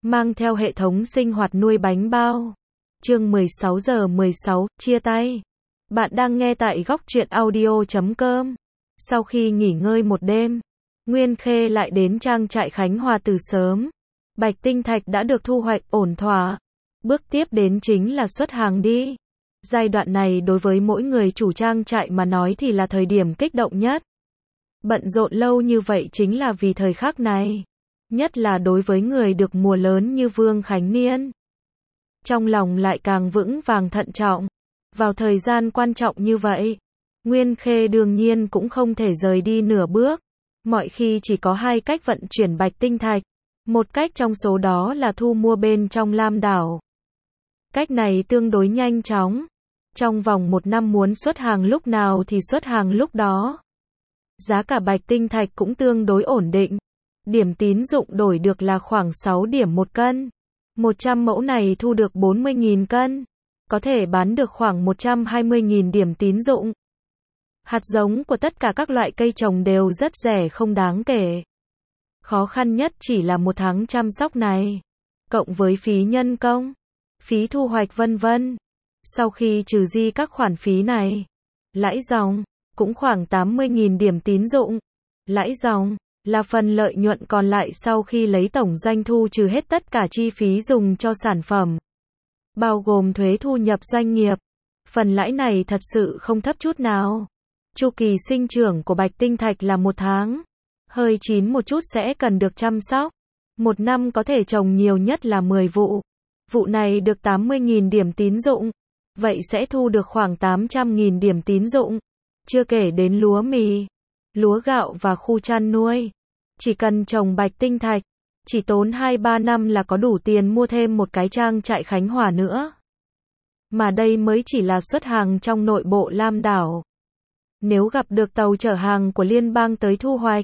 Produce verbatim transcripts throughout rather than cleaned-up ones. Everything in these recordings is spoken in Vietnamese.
mang theo hệ thống sinh hoạt nuôi bánh bao. Chương mười sáu giờ mười sáu, chia tay. Bạn đang nghe tại góc truyện audio chấm com. Sau khi nghỉ ngơi một đêm, Nguyên Khê lại đến trang trại Khánh Hòa từ sớm. Bạch tinh thạch đã được thu hoạch ổn thỏa. Bước tiếp đến chính là xuất hàng đi. Giai đoạn này đối với mỗi người chủ trang trại mà nói thì là thời điểm kích động nhất. Bận rộn lâu như vậy chính là vì thời khắc này. Nhất là đối với người được mùa lớn như Vương Khánh Niên. Trong lòng lại càng vững vàng thận trọng. Vào thời gian quan trọng như vậy, Nguyên Khê đương nhiên cũng không thể rời đi nửa bước. Mọi khi chỉ có hai cách vận chuyển bạch tinh thạch. Một cách trong số đó là thu mua bên trong Lam Đảo. Cách này tương đối nhanh chóng. Trong vòng một năm muốn xuất hàng lúc nào thì xuất hàng lúc đó. Giá cả bạch tinh thạch cũng tương đối ổn định. Điểm tín dụng đổi được là khoảng sáu điểm một cân. một trăm mẫu này thu được bốn mươi nghìn cân. Có thể bán được khoảng một trăm hai mươi nghìn điểm tín dụng. Hạt giống của tất cả các loại cây trồng đều rất rẻ không đáng kể. Khó khăn nhất chỉ là một tháng chăm sóc này. Cộng với phí nhân công, phí thu hoạch vân vân. Sau khi trừ di các khoản phí này, lãi dòng, cũng khoảng tám mươi nghìn điểm tín dụng. Lãi dòng là phần lợi nhuận còn lại sau khi lấy tổng doanh thu trừ hết tất cả chi phí dùng cho sản phẩm. Bao gồm thuế thu nhập doanh nghiệp. Phần lãi này thật sự không thấp chút nào. Chu kỳ sinh trưởng của bạch tinh thạch là một tháng. Hơi chín một chút sẽ cần được chăm sóc. Một năm có thể trồng nhiều nhất là mười vụ. Vụ này được tám mươi nghìn điểm tín dụng. Vậy sẽ thu được khoảng tám trăm nghìn điểm tín dụng. Chưa kể đến lúa mì, lúa gạo và khu chăn nuôi. Chỉ cần trồng bạch tinh thạch, chỉ tốn hai ba năm là có đủ tiền mua thêm một cái trang trại Khánh Hòa nữa. Mà đây mới chỉ là xuất hàng trong nội bộ Lam Đảo. Nếu gặp được tàu chở hàng của liên bang tới thu hoạch,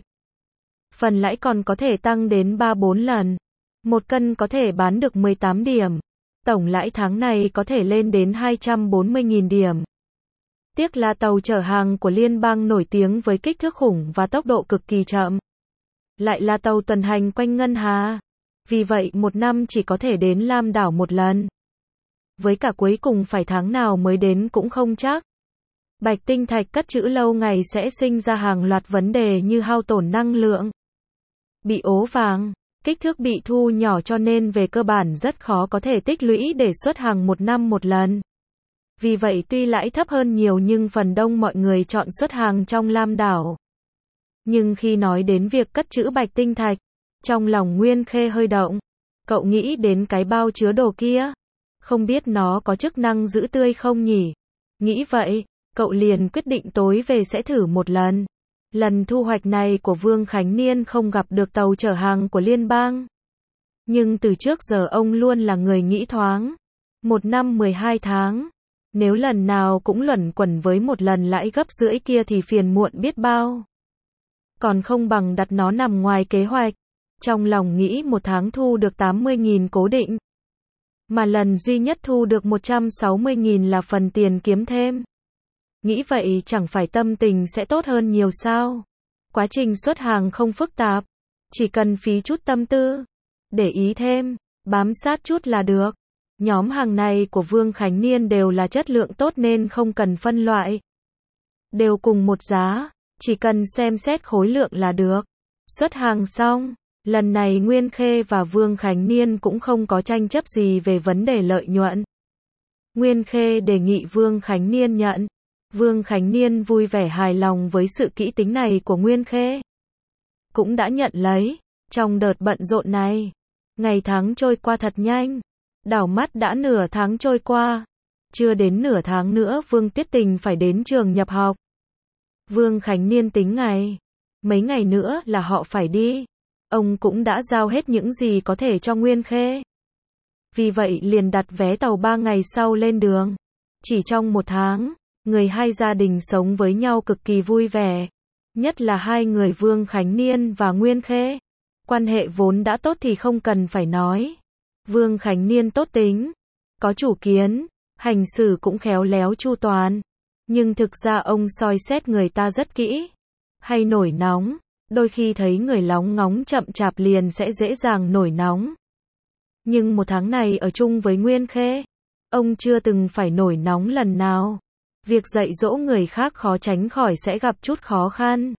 phần lãi còn có thể tăng đến ba bốn lần. Một cân có thể bán được mười tám điểm. Tổng lãi tháng này có thể lên đến hai trăm bốn mươi nghìn điểm. Tiếc là tàu chở hàng của liên bang nổi tiếng với kích thước khủng và tốc độ cực kỳ chậm. Lại là tàu tuần hành quanh Ngân Hà. Vì vậy một năm chỉ có thể đến Lam Đảo một lần. Với cả cuối cùng phải tháng nào mới đến cũng không chắc. Bạch tinh thạch cất trữ lâu ngày sẽ sinh ra hàng loạt vấn đề như hao tổn năng lượng, bị ố vàng, kích thước bị thu nhỏ cho nên về cơ bản rất khó có thể tích lũy để xuất hàng một năm một lần. Vì vậy tuy lãi thấp hơn nhiều nhưng phần đông mọi người chọn xuất hàng trong Lam Đảo. Nhưng khi nói đến việc cất trữ bạch tinh thạch, trong lòng Nguyên Khê hơi động. Cậu nghĩ đến cái bao chứa đồ kia. Không biết nó có chức năng giữ tươi không nhỉ? Nghĩ vậy, cậu liền quyết định tối về sẽ thử một lần. Lần thu hoạch này của Vương Khánh Niên không gặp được tàu chở hàng của liên bang. Nhưng từ trước giờ ông luôn là người nghĩ thoáng. Một năm mười hai tháng. Nếu lần nào cũng luẩn quẩn với một lần lãi gấp rưỡi kia thì phiền muộn biết bao. Còn không bằng đặt nó nằm ngoài kế hoạch. Trong lòng nghĩ một tháng thu được tám mươi nghìn cố định. Mà lần duy nhất thu được một trăm sáu mươi nghìn là phần tiền kiếm thêm. Nghĩ vậy chẳng phải tâm tình sẽ tốt hơn nhiều sao? Quá trình xuất hàng không phức tạp. Chỉ cần phí chút tâm tư. Để ý thêm, bám sát chút là được. Nhóm hàng này của Vương Khánh Niên đều là chất lượng tốt nên không cần phân loại. Đều cùng một giá. Chỉ cần xem xét khối lượng là được. Xuất hàng xong. Lần này Nguyên Khê và Vương Khánh Niên cũng không có tranh chấp gì về vấn đề lợi nhuận. Nguyên Khê đề nghị Vương Khánh Niên nhận. Vương Khánh Niên vui vẻ hài lòng với sự kỹ tính này của Nguyên Khê. Cũng đã nhận lấy. Trong đợt bận rộn này, ngày tháng trôi qua thật nhanh. Đảo mắt đã nửa tháng trôi qua. Chưa đến nửa tháng nữa Vương Tuyết Tình phải đến trường nhập học. Vương Khánh Niên tính ngày. Mấy ngày nữa là họ phải đi. Ông cũng đã giao hết những gì có thể cho Nguyên Khê. Vì vậy liền đặt vé tàu ba ngày sau lên đường. Chỉ trong một tháng, người hai gia đình sống với nhau cực kỳ vui vẻ. Nhất là hai người Vương Khánh Niên và Nguyên Khê. Quan hệ vốn đã tốt thì không cần phải nói. Vương Khánh Niên tốt tính, có chủ kiến, hành xử cũng khéo léo chu toàn. Nhưng thực ra ông soi xét người ta rất kỹ. Hay nổi nóng. Đôi khi thấy người lóng ngóng chậm chạp liền sẽ dễ dàng nổi nóng. Nhưng một tháng này ở chung với Nguyên Khê, ông chưa từng phải nổi nóng lần nào. Việc dạy dỗ người khác khó tránh khỏi sẽ gặp chút khó khăn.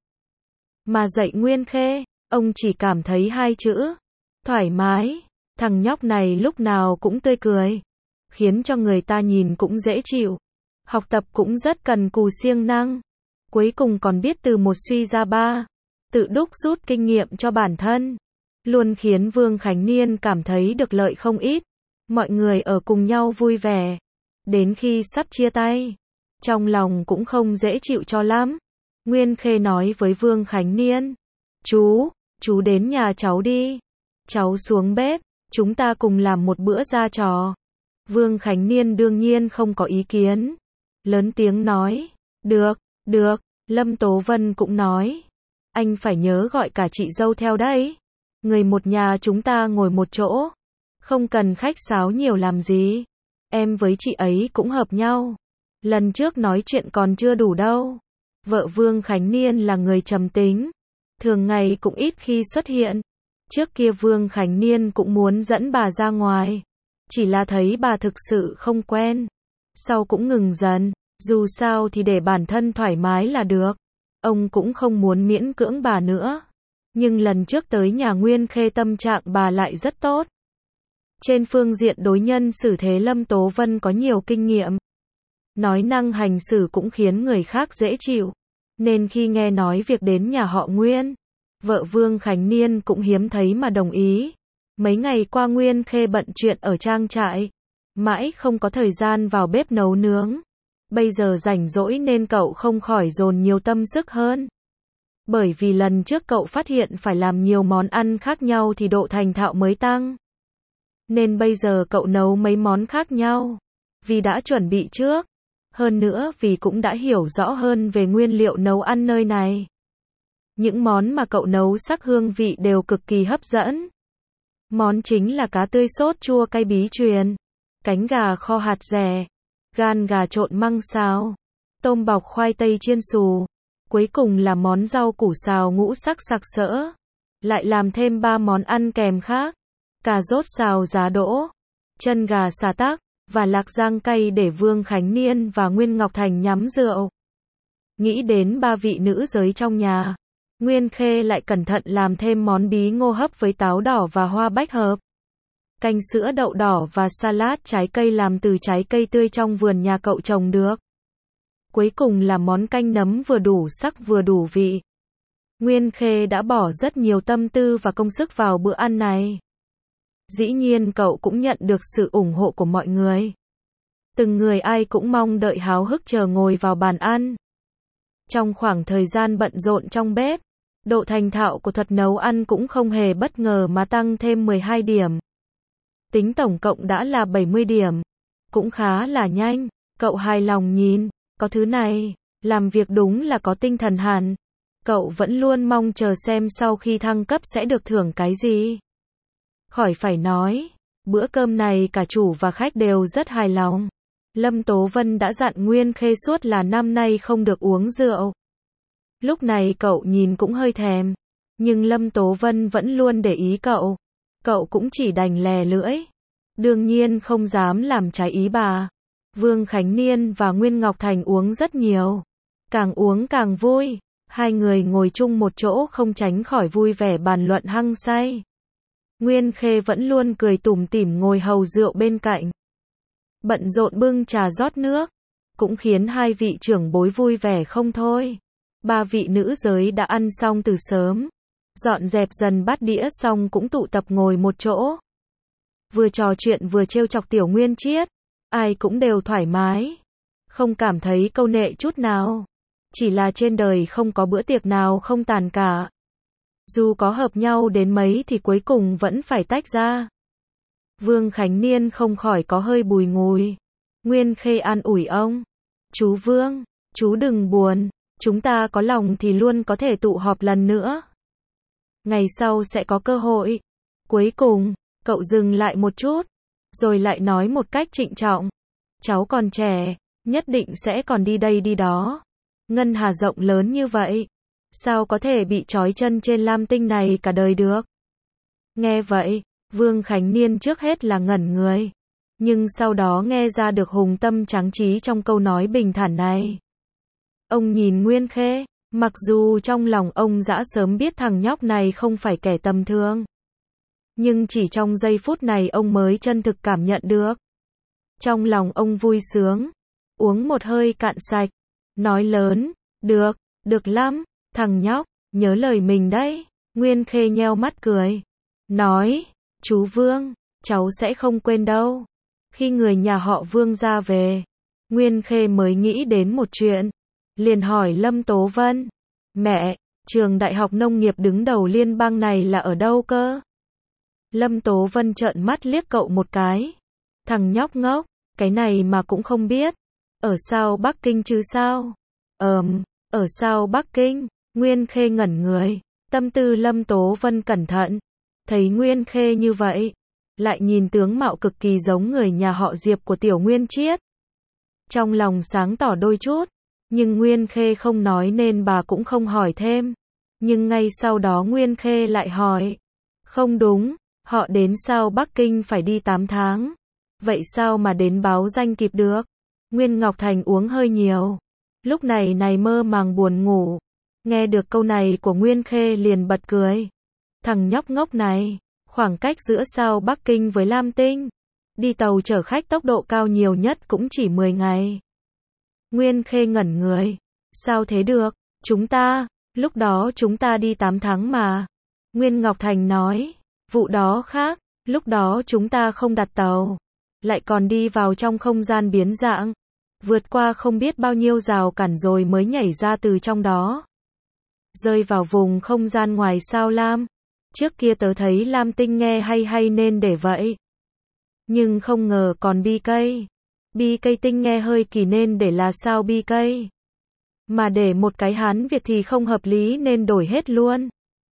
Mà dạy Nguyên Khê, ông chỉ cảm thấy hai chữ, thoải mái. Thằng nhóc này lúc nào cũng tươi cười, khiến cho người ta nhìn cũng dễ chịu. Học tập cũng rất cần cù siêng năng. Cuối cùng còn biết từ một suy ra ba, tự đúc rút kinh nghiệm cho bản thân. Luôn khiến Vương Khánh Niên cảm thấy được lợi không ít. Mọi người ở cùng nhau vui vẻ. Đến khi sắp chia tay, trong lòng cũng không dễ chịu cho lắm. Nguyên Khê nói với Vương Khánh Niên, chú, chú đến nhà cháu đi. Cháu xuống bếp, chúng ta cùng làm một bữa ra trò. Vương Khánh Niên đương nhiên không có ý kiến. Lớn tiếng nói, được, được. Lâm Tố Vân cũng nói, anh phải nhớ gọi cả chị dâu theo đấy. Người một nhà chúng ta ngồi một chỗ, không cần khách sáo nhiều làm gì. Em với chị ấy cũng hợp nhau. Lần trước nói chuyện còn chưa đủ đâu. Vợ Vương Khánh Niên là người trầm tính, thường ngày cũng ít khi xuất hiện. Trước kia Vương Khánh Niên cũng muốn dẫn bà ra ngoài, chỉ là thấy bà thực sự không quen. Sau cũng ngừng dần, dù sao thì để bản thân thoải mái là được. Ông cũng không muốn miễn cưỡng bà nữa. Nhưng lần trước tới nhà Nguyên Khê tâm trạng bà lại rất tốt. Trên phương diện đối nhân xử thế Lâm Tố Vân có nhiều kinh nghiệm. Nói năng hành xử cũng khiến người khác dễ chịu. Nên khi nghe nói việc đến nhà họ Nguyên, vợ Vương Khánh Niên cũng hiếm thấy mà đồng ý. Mấy ngày qua Nguyên Khê bận chuyện ở trang trại, mãi không có thời gian vào bếp nấu nướng. Bây giờ rảnh rỗi nên cậu không khỏi dồn nhiều tâm sức hơn. Bởi vì lần trước cậu phát hiện phải làm nhiều món ăn khác nhau thì độ thành thạo mới tăng. Nên bây giờ cậu nấu mấy món khác nhau, vì đã chuẩn bị trước. Hơn nữa vì cũng đã hiểu rõ hơn về nguyên liệu nấu ăn nơi này. Những món mà cậu nấu sắc hương vị đều cực kỳ hấp dẫn. Món chính là cá tươi sốt chua cay bí truyền, cánh gà kho hạt dẻ, gan gà trộn măng xào, tôm bọc khoai tây chiên xù. Cuối cùng là món rau củ xào ngũ sắc sặc sỡ. Lại làm thêm ba món ăn kèm khác. Cà rốt xào giá đỗ, chân gà xà tác, và lạc rang cay để Vương Khánh Niên và Nguyên Ngọc Thành nhắm rượu. Nghĩ đến ba vị nữ giới trong nhà, Nguyên Khê lại cẩn thận làm thêm món bí ngô hấp với táo đỏ và hoa bách hợp. Canh sữa đậu đỏ và salad trái cây làm từ trái cây tươi trong vườn nhà cậu trồng được. Cuối cùng là món canh nấm vừa đủ sắc vừa đủ vị. Nguyên Khê đã bỏ rất nhiều tâm tư và công sức vào bữa ăn này. Dĩ nhiên cậu cũng nhận được sự ủng hộ của mọi người. Từng người ai cũng mong đợi háo hức chờ ngồi vào bàn ăn. Trong khoảng thời gian bận rộn trong bếp, độ thành thạo của thuật nấu ăn cũng không hề bất ngờ mà tăng thêm mười hai điểm. Tính tổng cộng đã là bảy mươi điểm. Cũng khá là nhanh. Cậu hài lòng nhìn, có thứ này, làm việc đúng là có tinh thần hẳn. Cậu vẫn luôn mong chờ xem sau khi thăng cấp sẽ được thưởng cái gì. Khỏi phải nói, bữa cơm này cả chủ và khách đều rất hài lòng. Lâm Tố Vân đã dặn Nguyên Khê suốt là năm nay không được uống rượu. Lúc này cậu nhìn cũng hơi thèm, nhưng Lâm Tố Vân vẫn luôn để ý cậu. Cậu cũng chỉ đành lè lưỡi. Đương nhiên không dám làm trái ý bà. Vương Khánh Niên và Nguyên Ngọc Thành uống rất nhiều. Càng uống càng vui. Hai người ngồi chung một chỗ không tránh khỏi vui vẻ bàn luận hăng say. Nguyên Khê vẫn luôn cười tủm tỉm ngồi hầu rượu bên cạnh. Bận rộn bưng trà rót nước. Cũng khiến hai vị trưởng bối vui vẻ không thôi. Ba vị nữ giới đã ăn xong từ sớm. Dọn dẹp dần bát đĩa xong cũng tụ tập ngồi một chỗ. Vừa trò chuyện vừa trêu chọc Tiểu Nguyên Chiết. Ai cũng đều thoải mái. Không cảm thấy câu nệ chút nào. Chỉ là trên đời không có bữa tiệc nào không tàn cả. Dù có hợp nhau đến mấy thì cuối cùng vẫn phải tách ra. Vương Khánh Niên không khỏi có hơi bùi ngùi. Nguyên Khê an ủi ông. Chú Vương, chú đừng buồn. Chúng ta có lòng thì luôn có thể tụ họp lần nữa. Ngày sau sẽ có cơ hội. Cuối cùng, cậu dừng lại một chút. Rồi lại nói một cách trịnh trọng. Cháu còn trẻ, nhất định sẽ còn đi đây đi đó. Ngân hà rộng lớn như vậy. Sao có thể bị trói chân trên lam tinh này cả đời được? Nghe vậy, Vương Khánh Niên trước hết là ngẩn người, nhưng sau đó nghe ra được hùng tâm tráng trí trong câu nói bình thản này. Ông nhìn Nguyên Khê, mặc dù trong lòng ông đã sớm biết thằng nhóc này không phải kẻ tầm thường, nhưng chỉ trong giây phút này ông mới chân thực cảm nhận được. Trong lòng ông vui sướng, uống một hơi cạn sạch, nói lớn, được, được lắm, thằng nhóc, nhớ lời mình đấy. Nguyên Khê nheo mắt cười, nói, chú Vương, cháu sẽ không quên đâu. Khi người nhà họ Vương ra về, Nguyên Khê mới nghĩ đến một chuyện, liền hỏi Lâm Tố Vân, mẹ, trường đại học nông nghiệp đứng đầu liên bang này là ở đâu cơ? Lâm Tố Vân trợn mắt liếc cậu một cái, thằng nhóc ngốc, cái này mà cũng không biết, ở sao Bắc Kinh chứ sao? Ờm, ở sao Bắc Kinh? Nguyên Khê ngẩn người, tâm tư Lâm Tố Vân cẩn thận, thấy Nguyên Khê như vậy, lại nhìn tướng mạo cực kỳ giống người nhà họ Diệp của Tiểu Nguyên Chiết. Trong lòng sáng tỏ đôi chút, nhưng Nguyên Khê không nói nên bà cũng không hỏi thêm. Nhưng ngay sau đó Nguyên Khê lại hỏi, không đúng, họ đến sao Bắc Kinh phải đi tám tháng, vậy sao mà đến báo danh kịp được? Nguyên Ngọc Thành uống hơi nhiều, lúc này này mơ màng buồn ngủ, nghe được câu này của Nguyên Khê liền bật cười. Thằng nhóc ngốc này, khoảng cách giữa sao Bắc Kinh với Lam Tinh, đi tàu chở khách tốc độ cao nhiều nhất cũng chỉ mười ngày. Nguyên Khê ngẩn người, sao thế được, chúng ta, lúc đó chúng ta đi tám tháng mà. Nguyên Ngọc Thành nói, vụ đó khác, lúc đó chúng ta không đặt tàu, lại còn đi vào trong không gian biến dạng, vượt qua không biết bao nhiêu rào cản rồi mới nhảy ra từ trong đó, rơi vào vùng không gian ngoài sao Lam. Trước kia tớ thấy Lam Tinh nghe hay hay nên để vậy, nhưng không ngờ còn bi cây. Bi cây tinh nghe hơi kỳ nên để là sao bi cây, mà để một cái Hán Việt thì không hợp lý nên đổi hết luôn.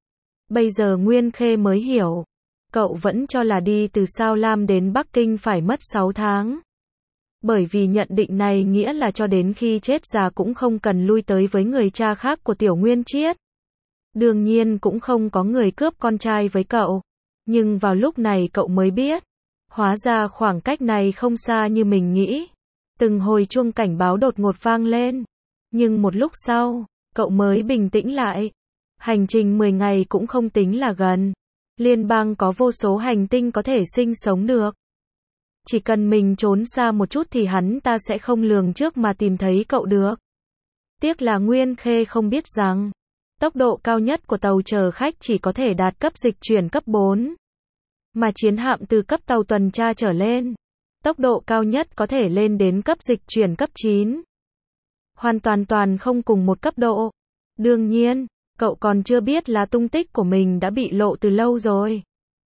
Bây giờ Nguyên Khê mới hiểu, cậu vẫn cho là đi từ sao Lam đến Bắc Kinh phải mất sáu tháng. Bởi vì nhận định này nghĩa là cho đến khi chết già cũng không cần lui tới với người cha khác của Tiểu Nguyên Chiết. Đương nhiên cũng không có người cướp con trai với cậu. Nhưng vào lúc này cậu mới biết, hóa ra khoảng cách này không xa như mình nghĩ. Từng hồi chuông cảnh báo đột ngột vang lên. Nhưng một lúc sau, cậu mới bình tĩnh lại. Hành trình mười ngày cũng không tính là gần. Liên bang có vô số hành tinh có thể sinh sống được. Chỉ cần mình trốn xa một chút thì hắn ta sẽ không lường trước mà tìm thấy cậu được. Tiếc là Nguyên Khê không biết rằng, tốc độ cao nhất của tàu chở khách chỉ có thể đạt cấp dịch chuyển cấp bốn. Mà chiến hạm từ cấp tàu tuần tra trở lên, tốc độ cao nhất có thể lên đến cấp dịch chuyển cấp chín. Hoàn toàn toàn không cùng một cấp độ. Đương nhiên, cậu còn chưa biết là tung tích của mình đã bị lộ từ lâu rồi.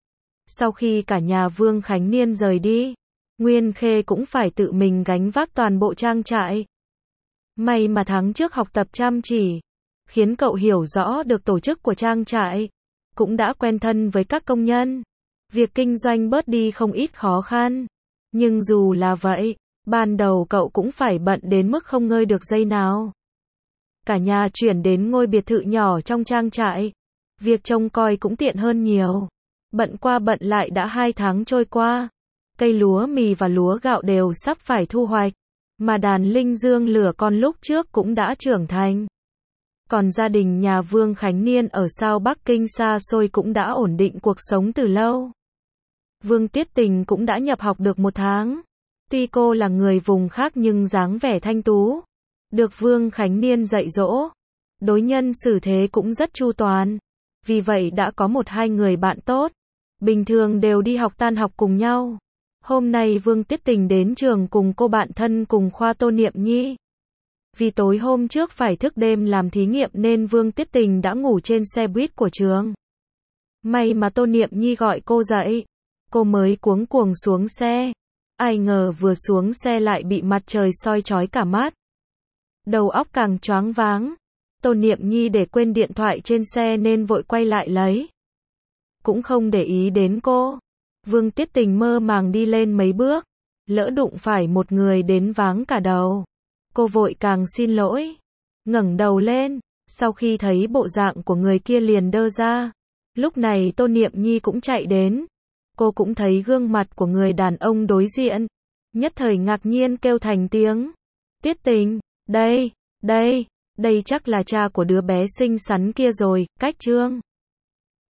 Sau khi cả nhà Vương Khánh Niên rời đi, Nguyên Khê cũng phải tự mình gánh vác toàn bộ trang trại. May mà tháng trước học tập chăm chỉ, khiến cậu hiểu rõ được tổ chức của trang trại, cũng đã quen thân với các công nhân. Việc kinh doanh bớt đi không ít khó khăn. Nhưng dù là vậy, ban đầu cậu cũng phải bận đến mức không ngơi được giây nào. Cả nhà chuyển đến ngôi biệt thự nhỏ trong trang trại. Việc trông coi cũng tiện hơn nhiều. Bận qua bận lại đã hai tháng trôi qua. Cây lúa mì và lúa gạo đều sắp phải thu hoạch. Mà đàn linh dương lửa con lúc trước cũng đã trưởng thành. Còn gia đình nhà Vương Khánh Niên ở sao Bắc Kinh xa xôi cũng đã ổn định cuộc sống từ lâu. Vương Tiết Tình cũng đã nhập học được một tháng. Tuy cô là người vùng khác nhưng dáng vẻ thanh tú. Được Vương Khánh Niên dạy dỗ. Đối nhân xử thế cũng rất chu toàn. Vì vậy đã có một hai người bạn tốt. Bình thường đều đi học tan học cùng nhau. Hôm nay Vương Tiết Tình đến trường cùng cô bạn thân cùng khoa Tô Niệm Nhi. Vì tối hôm trước phải thức đêm làm thí nghiệm nên Vương Tiết Tình đã ngủ trên xe buýt của trường. May mà Tô Niệm Nhi gọi cô dậy. Cô mới cuống cuồng xuống xe. Ai ngờ vừa xuống xe lại bị mặt trời soi chói cả mắt. Đầu óc càng choáng váng. Tô Niệm Nhi để quên điện thoại trên xe nên vội quay lại lấy. Cũng không để ý đến cô. Vương Tiết Tình mơ màng đi lên mấy bước. Lỡ đụng phải một người đến váng cả đầu. Cô vội càng xin lỗi. Ngẩng đầu lên. Sau khi thấy bộ dạng của người kia liền đơ ra. Lúc này Tô Niệm Nhi cũng chạy đến. Cô cũng thấy gương mặt của người đàn ông đối diện. Nhất thời ngạc nhiên kêu thành tiếng. Tiết Tình, đây, đây, đây chắc là cha của đứa bé xinh xắn kia rồi, cách Trương.